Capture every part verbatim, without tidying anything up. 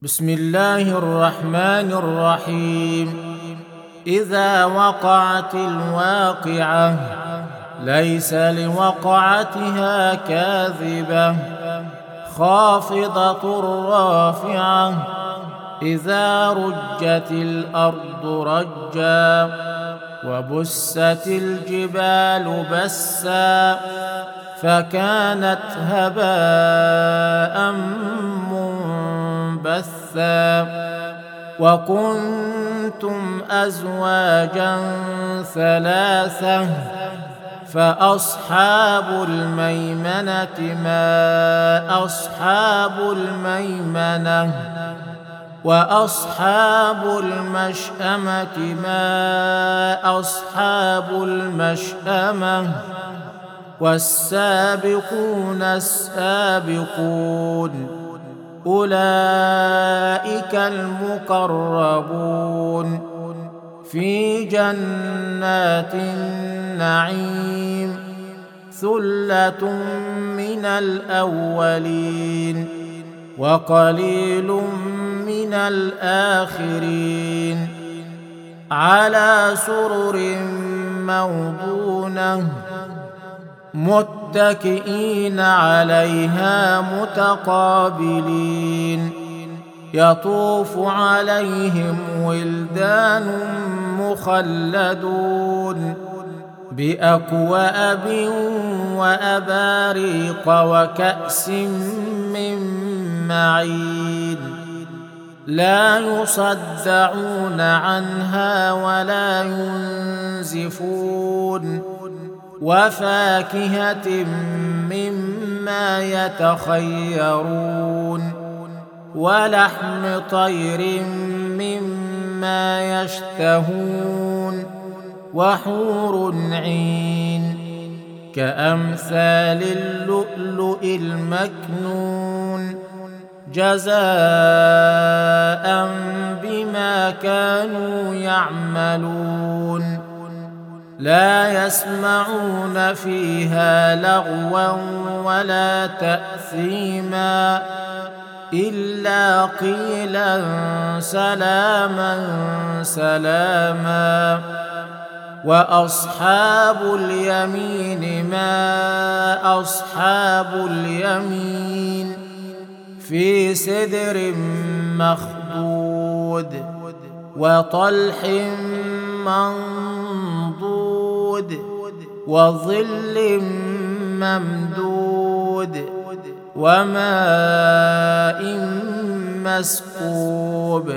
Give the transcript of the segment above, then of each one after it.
بسم الله الرحمن الرحيم. إذا وقعت الواقعة ليس لوقعتها كاذبة خافضة رافعة إذا رجت الأرض رجا وبست الجبال بسا فكانت هباء منبثا وكنتم أزواجا ثلاثة فأصحاب الميمنة ما أصحاب الميمنة وأصحاب المشأمة ما أصحاب المشأمة والسابقون السابقون أولئك المقربون في جنات النعيم ثلة من الأولين وقليل من الآخرين على سرر موضونة متكئين عليها متقابلين يطوف عليهم ولدان مخلدون بأكواب وأباريق وكأس من معين لا يصدعون عنها ولا ينزفون وفاكهة مما يتخيرون ولحم طير مما يشتهون وحور عين كأمثال اللؤلؤ المكنون جزاء بما كانوا يعملون لا يسمعون فيها لغوا ولا تأثيما إلا قيلا سلاما سلاما وأصحاب اليمين ما أصحاب اليمين في سدر مخضود وطلح منضود وظل ممدود وماء مسكوب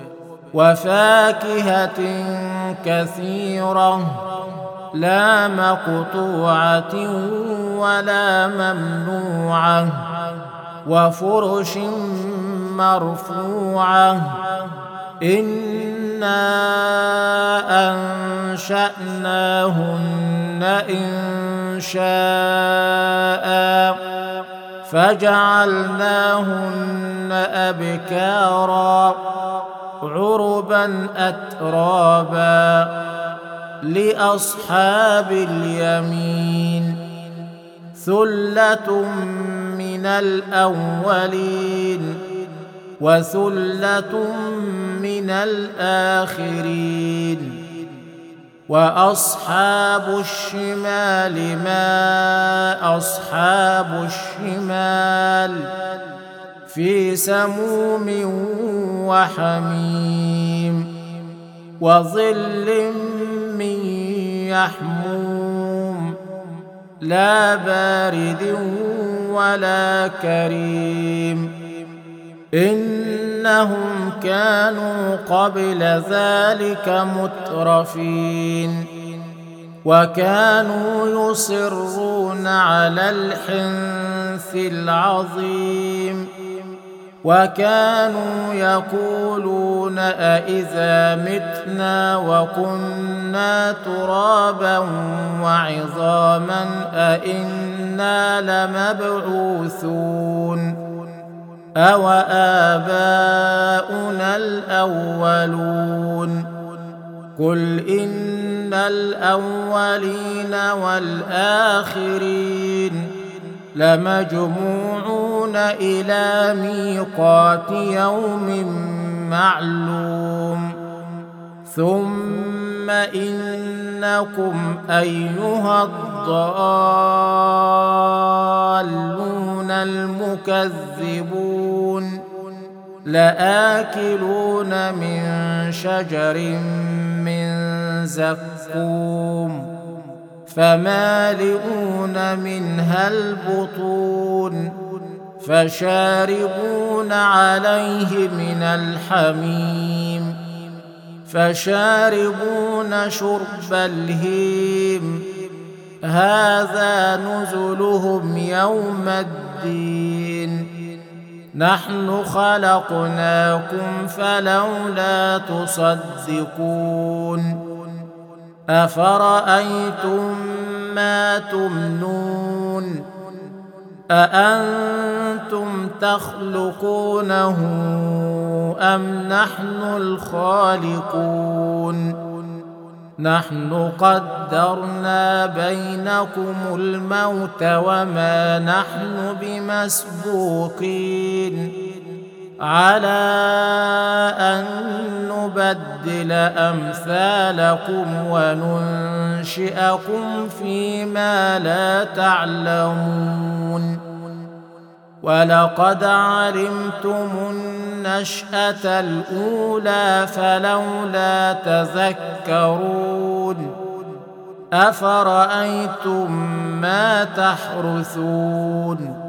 وفاكهة كثيرة لا مقطوعة ولا ممنوعة وفرش مرفوعة إنا أنشأناهن إنشاء فجعلناهن أبكارا عربا أترابا لأصحاب اليمين ثلة من الأولين وثلة من الآخرين وأصحاب الشمال ما أصحاب الشمال في سموم وحميم وظل من يحموم لا بارد ولا كريم إنهم كانوا قبل ذلك مترفين وكانوا يصرون على الحنث العظيم وكانوا يقولون أإذا متنا وكنا ترابا وعظاما أإنا لمبعوثون أو آباؤنا الأولون قل إن الأولين والآخرين لمجموعون إلى ميقات يوم معلوم ثم إنكم أيها الضالون المكذبون لآكلون من شجر من زقوم فمالئون منها البطون فشاربون عليه من الحميم فشاربون شرب الهيم هذا نزلهم يوم الدين نحن خلقناكم فلولا تصدقون أفرأيتم ما تمنون أأنتم تخلقونه أم نحن الخالقون نحن قدرنا بينكم الموت وما نحن بمسبوقين على أن نبدل أمثالكم وننشئكم فيما لا تعلمون ولقد علمتم النشأة الأولى فلولا تذكرون أفرأيتم ما تحرثون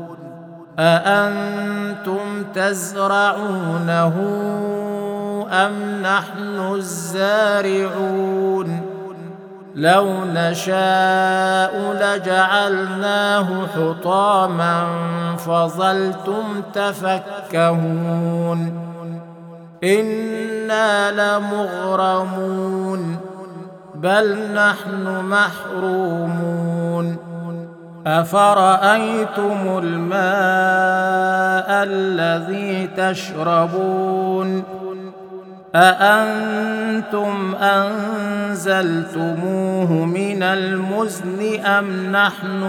أأنتم تزرعونه أم نحن الزارعون لو نشاء لجعلناه حطاما فظلتم تفكهون إنا لمغرمون بل نحن محرومون أفرأيتم الماء الذي تشربون أأنتم أنزلتموه من المزن أم نحن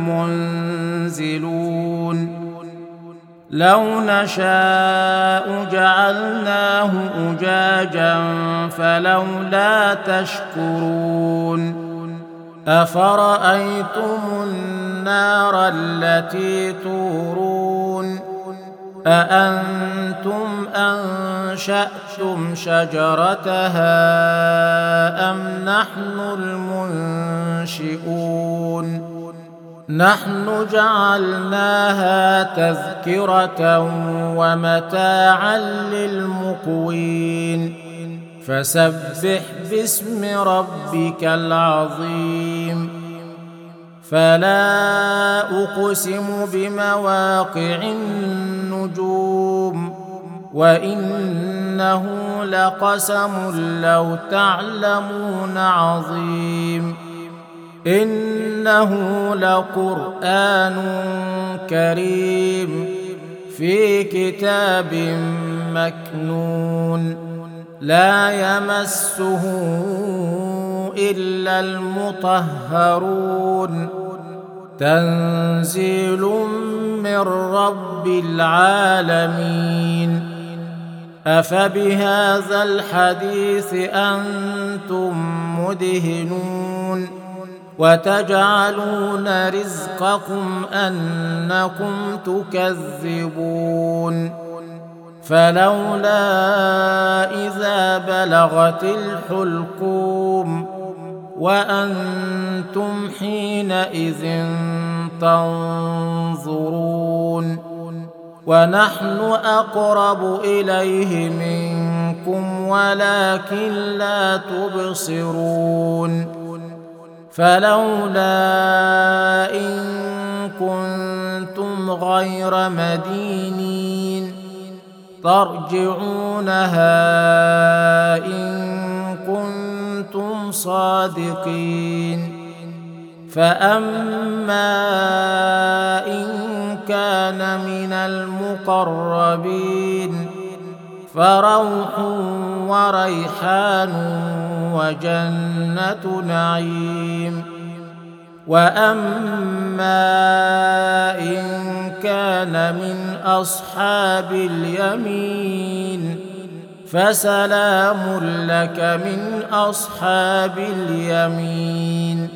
المنزلون لو نشاء جعلناه أجاجا فلولا تشكرون أفرأيتم النار التي تورون أأنتم أنشأتم شجرتها أم نحن المنشئون نحن جعلناها تذكرة ومتاعا للمقوين فسبح باسم ربك العظيم فلا أقسم بمواقع النجوم وإنه لقسم لو تعلمون عظيم إنه لقرآن كريم في كتاب مكنون لا يمسه إلا المطهرون تنزيل من رب العالمين أفبهذا الحديث أنتم مدهنون وتجعلون رزقكم أنكم تكذبون فلولا إذا بلغت الحلقوم وأنتم حينئذ تنظرون ونحن أقرب إليه منكم ولكن لا تبصرون فلولا إن كنتم غير مدينين ترجعونها إن كنتم صادقين فأما إن كان من المقربين فروح وريحان وجنة نعيم وأما إن كان من أصحاب اليمين فسلام لك من أصحاب اليمين.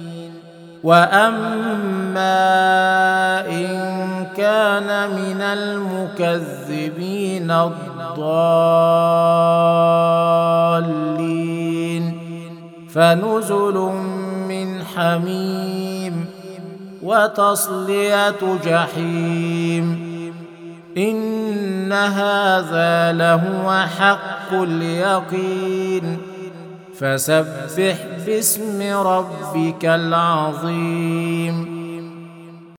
وأما إن كان من المكذبين الضالين فنزل من حميم وتصلية جحيم. إن هذا لهو حق اليقين. فسبح باسم ربك العظيم.